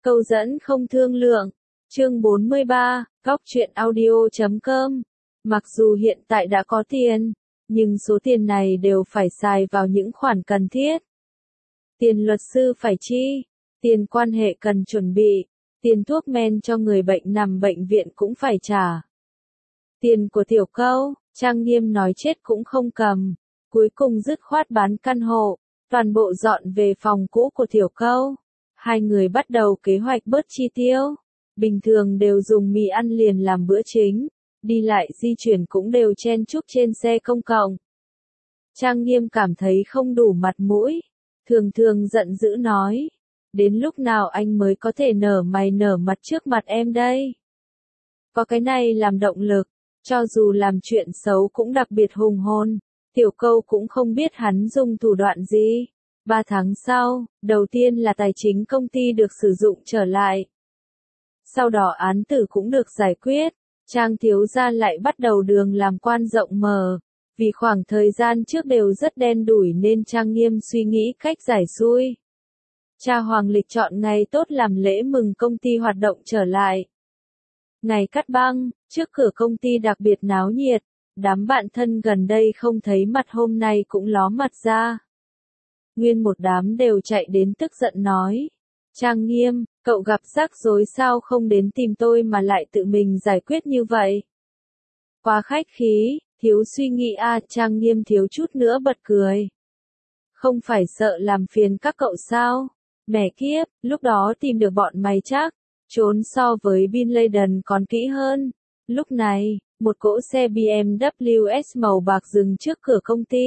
Câu dẫn không thương lượng. Chương 43, Góc truyện audio.com. Mặc dù hiện tại đã có tiền, nhưng số tiền này đều phải xài vào những khoản cần thiết. Tiền luật sư phải chi, tiền quan hệ cần chuẩn bị, tiền thuốc men cho người bệnh nằm bệnh viện cũng phải trả. Tiền của Tiểu Câu, Trang Nghiêm nói chết cũng không cầm, cuối cùng dứt khoát bán căn hộ, toàn bộ dọn về phòng cũ của Tiểu Câu. Hai người bắt đầu kế hoạch bớt chi tiêu. Bình thường đều dùng mì ăn liền làm bữa chính, đi lại di chuyển cũng đều chen chúc trên xe công cộng. Trang Nghiêm cảm thấy không đủ mặt mũi, thường thường giận dữ nói, đến lúc nào anh mới có thể nở mày nở mặt trước mặt em đây? Có cái này làm động lực, cho dù làm chuyện xấu cũng đặc biệt hùng hồn, Tiểu Câu cũng không biết hắn dùng thủ đoạn gì. 3 tháng sau, đầu tiên là tài chính công ty được sử dụng trở lại. Sau đó án tử cũng được giải quyết, Trang thiếu gia lại bắt đầu đường làm quan rộng mở. Vì khoảng thời gian trước đều rất đen đủi nên Trang Nghiêm suy nghĩ cách giải xui. Cha Hoàng Lịch chọn ngày tốt làm lễ mừng công ty hoạt động trở lại. Ngày cắt băng, trước cửa công ty đặc biệt náo nhiệt, đám bạn thân gần đây không thấy mặt hôm nay cũng ló mặt ra. Nguyên một đám đều chạy đến tức giận nói. Trang Nghiêm, cậu gặp rắc rối sao không đến tìm tôi mà lại tự mình giải quyết như vậy? Quá khách khí, thiếu suy nghĩ à, Trang Nghiêm thiếu chút nữa bật cười. Không phải sợ làm phiền các cậu sao? Mẹ kiếp, lúc đó tìm được bọn mày chắc, trốn so với Bin Laden còn kỹ hơn. Lúc này, một cỗ xe BMW S màu bạc dừng trước cửa công ty.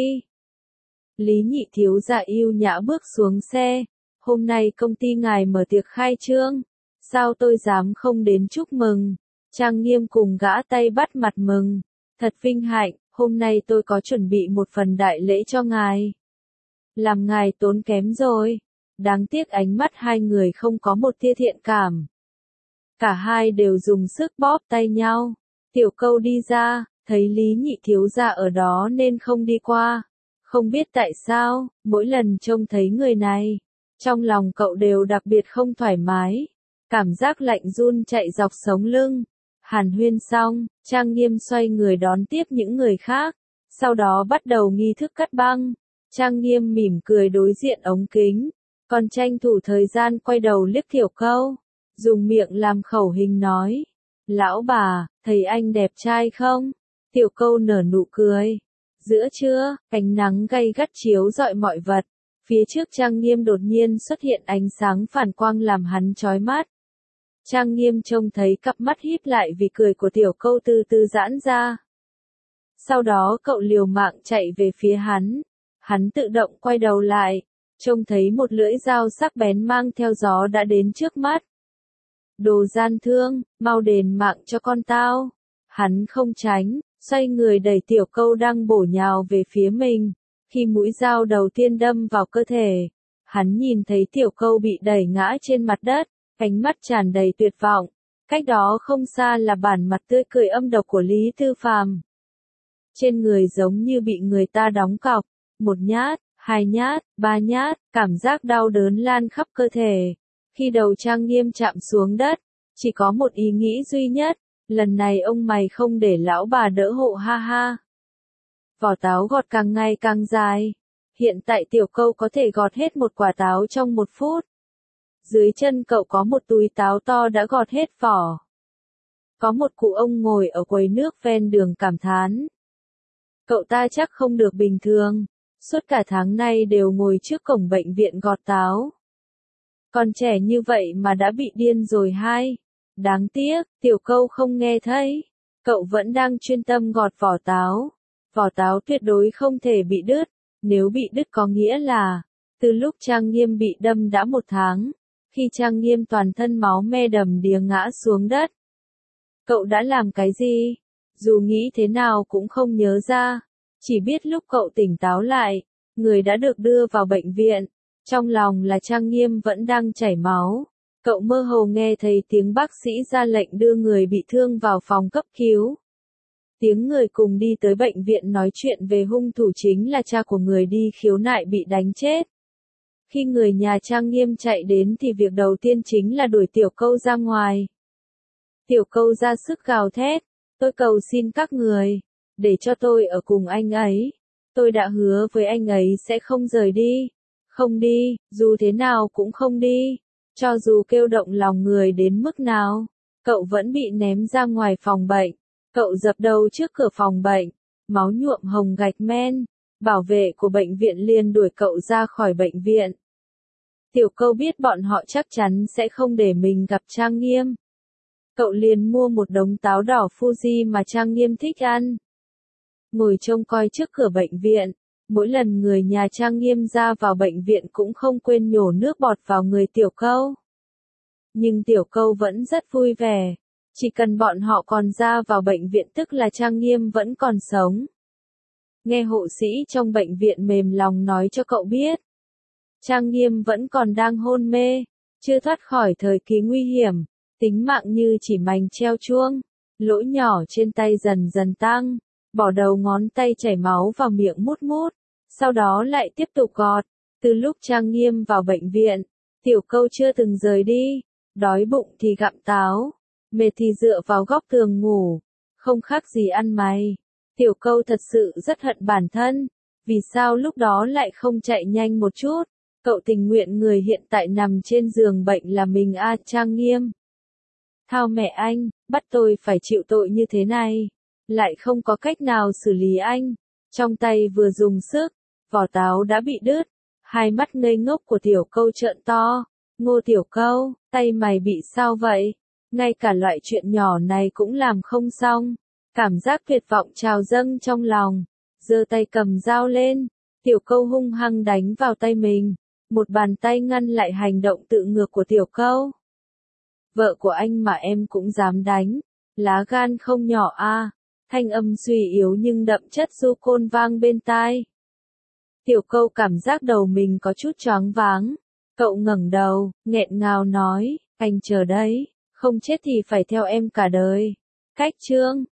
Lý Nhị thiếu gia yêu nhã bước xuống xe. Hôm nay công ty ngài mở tiệc khai trương, sao tôi dám không đến chúc mừng? Trang Nghiêm cùng gã tay bắt mặt mừng. Thật vinh hạnh, hôm nay tôi có chuẩn bị một phần đại lễ cho ngài. Làm ngài tốn kém rồi. Đáng tiếc ánh mắt hai người không có một tia thiện cảm. Cả hai đều dùng sức bóp tay nhau. Tiểu Câu đi ra, thấy Lý Nhị thiếu gia ở đó nên không đi qua. Không biết tại sao, mỗi lần trông thấy người này, trong lòng cậu đều đặc biệt không thoải mái. Cảm giác lạnh run chạy dọc sống lưng. Hàn huyên xong, Trang Nghiêm xoay người đón tiếp những người khác. Sau đó bắt đầu nghi thức cắt băng. Trang Nghiêm mỉm cười đối diện ống kính. Còn tranh thủ thời gian quay đầu liếc Tiểu Câu. Dùng miệng làm khẩu hình nói. Lão bà, thấy anh đẹp trai không? Tiểu Câu nở nụ cười. Giữa trưa, ánh nắng gay gắt chiếu rọi mọi vật. Phía trước Trang Nghiêm đột nhiên xuất hiện ánh sáng phản quang làm hắn chói mắt. Trang Nghiêm trông thấy cặp mắt híp lại vì cười của Tiểu Câu từ từ giãn ra. Sau đó cậu liều mạng chạy về phía hắn. Hắn tự động quay đầu lại, trông thấy một lưỡi dao sắc bén mang theo gió đã đến trước mắt. Đồ gian thương, mau đền mạng cho con tao. Hắn không tránh, xoay người đẩy Tiểu Câu đang bổ nhào về phía mình. Khi mũi dao đầu tiên đâm vào cơ thể, hắn nhìn thấy Tiểu Câu bị đẩy ngã trên mặt đất, ánh mắt tràn đầy tuyệt vọng. Cách đó không xa là bản mặt tươi cười âm độc của Lý Tư Phàm. Trên người giống như bị người ta đóng cọc, 1 nhát, 2 nhát, 3 nhát, cảm giác đau đớn lan khắp cơ thể. Khi đầu Trang Nghiêm chạm xuống đất, chỉ có một ý nghĩ duy nhất, lần này ông mày không để lão bà đỡ hộ ha ha. Vỏ táo gọt càng ngày càng dài. Hiện tại Tiểu Câu có thể gọt hết một quả táo trong 1 phút. Dưới chân cậu có một túi táo to đã gọt hết vỏ. Có một cụ ông ngồi ở quầy nước ven đường cảm thán. Cậu ta chắc không được bình thường. Suốt cả tháng nay đều ngồi trước cổng bệnh viện gọt táo. Còn trẻ như vậy mà đã bị điên rồi hay? Đáng tiếc, Tiểu Câu không nghe thấy. Cậu vẫn đang chuyên tâm gọt vỏ táo. Vỏ táo tuyệt đối không thể bị đứt. Nếu bị đứt có nghĩa là, từ lúc Trang Nghiêm bị đâm đã 1 tháng, khi Trang Nghiêm toàn thân máu me đầm đìa ngã xuống đất. Cậu đã làm cái gì? Dù nghĩ thế nào cũng không nhớ ra. Chỉ biết lúc cậu tỉnh táo lại, người đã được đưa vào bệnh viện. Trong lòng là Trang Nghiêm vẫn đang chảy máu. Cậu mơ hồ nghe thấy tiếng bác sĩ ra lệnh đưa người bị thương vào phòng cấp cứu. Tiếng người cùng đi tới bệnh viện nói chuyện về hung thủ chính là cha của người đi khiếu nại bị đánh chết. Khi người nhà Trang Nghiêm chạy đến thì việc đầu tiên chính là đuổi Tiểu Câu ra ngoài. Tiểu Câu ra sức gào thét, tôi cầu xin các người, để cho tôi ở cùng anh ấy. Tôi đã hứa với anh ấy sẽ không rời đi. Không đi, dù thế nào cũng không đi. Cho dù kêu động lòng người đến mức nào, cậu vẫn bị ném ra ngoài phòng bệnh. Cậu dập đầu trước cửa phòng bệnh, máu nhuộm hồng gạch men. Bảo vệ của bệnh viện liền đuổi cậu ra khỏi bệnh viện. Tiểu Câu biết bọn họ chắc chắn sẽ không để mình gặp Trang Nghiêm. Cậu liền mua một đống táo đỏ Fuji mà Trang Nghiêm thích ăn. Ngồi trông coi trước cửa bệnh viện, mỗi lần người nhà Trang Nghiêm ra vào bệnh viện cũng không quên nhổ nước bọt vào người Tiểu Câu. Nhưng Tiểu Câu vẫn rất vui vẻ, chỉ cần bọn họ còn ra vào bệnh viện tức là Trang Nghiêm vẫn còn sống. Nghe hộ sĩ trong bệnh viện mềm lòng nói cho cậu biết, Trang Nghiêm vẫn còn đang hôn mê, chưa thoát khỏi thời kỳ nguy hiểm, tính mạng như chỉ mành treo chuông, lỗ nhỏ trên tay dần dần tăng, bỏ đầu ngón tay chảy máu vào miệng mút mút, sau đó lại tiếp tục gọt. Từ lúc Trang Nghiêm vào bệnh viện, Tiểu Câu chưa từng rời đi, đói bụng thì gặm táo, mệt thì dựa vào góc tường ngủ, không khác gì ăn mày. Tiểu Câu thật sự rất hận bản thân, vì sao lúc đó lại không chạy nhanh một chút, cậu tình nguyện người hiện tại nằm trên giường bệnh là mình Trang Nghiêm. Thao mẹ anh, bắt tôi phải chịu tội như thế này, lại không có cách nào xử lý anh, trong tay vừa dùng sức, vỏ táo đã bị đứt, hai mắt ngây ngốc của Tiểu Câu trợn to, Ngô Tiểu Câu, tay mày bị sao vậy, ngay cả loại chuyện nhỏ này cũng làm không xong. Cảm giác tuyệt vọng trào dâng trong lòng, giơ tay cầm dao lên, Tiểu Câu hung hăng đánh vào tay mình, một bàn tay ngăn lại hành động tự ngược của Tiểu Câu. Vợ của anh mà em cũng dám đánh, lá gan không nhỏ thanh âm suy yếu nhưng đậm chất du côn vang bên tai. Tiểu Câu cảm giác đầu mình có chút choáng váng, cậu ngẩng đầu, nghẹn ngào nói, anh chờ đấy, không chết thì phải theo em cả đời. Cách chương